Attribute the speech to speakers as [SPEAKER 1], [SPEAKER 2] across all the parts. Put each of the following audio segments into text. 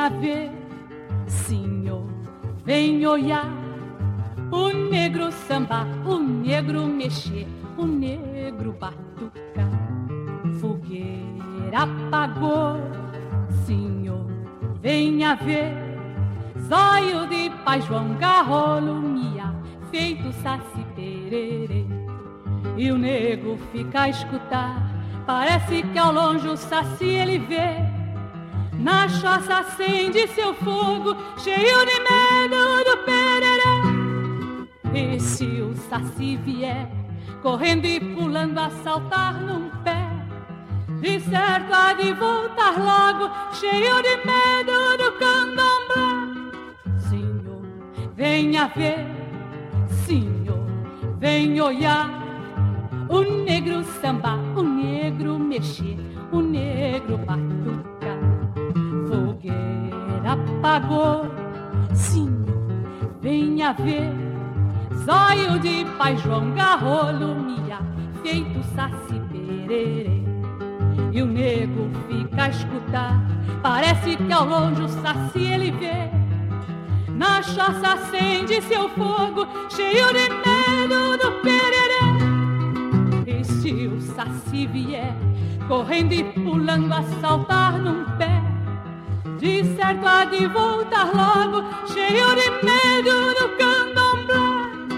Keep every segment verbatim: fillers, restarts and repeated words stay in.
[SPEAKER 1] venha ver, senhor, vem olhar. O negro samba, o negro mexer, o negro batucar. Fogueira apagou, senhor, venha ver. Zóio de pai João Garrolo, mia, feito saci pererê. E o nego fica a escutar, parece que ao longe o saci ele vê. Na choça acende seu fogo, cheio de medo do pererê. E se o saci vier, correndo e pulando a saltar num pé, de certo há de voltar logo, cheio de medo do candomblé. Senhor, venha ver, senhor, vem olhar. O negro samba, o negro mexer, o negro batucar. Fogueira apagou, senhor, venha ver. Zóio de pai João Garrolo, mia, feito saci pererê. E o nego fica a escutar, parece que ao longe o saci ele vê. Na choça acende seu fogo, cheio de medo do pererê. E se o saci vier, correndo e pulando a saltar num pé, de certo há de voltar logo, cheio de medo do candomblé.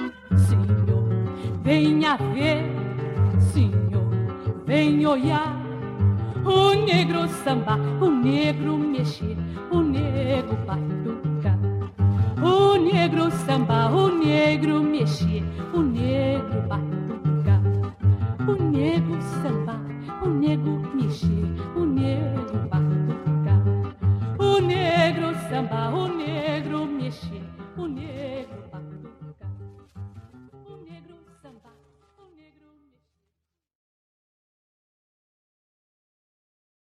[SPEAKER 1] Venha ver, senhor, vem olhar. O negro samba, o negro mexer, o negro batucar. O negro samba, o negro mexer, o negro batucar. O negro samba, o negro mexer, o negro batucar. O negro samba, o negro mexer, o negro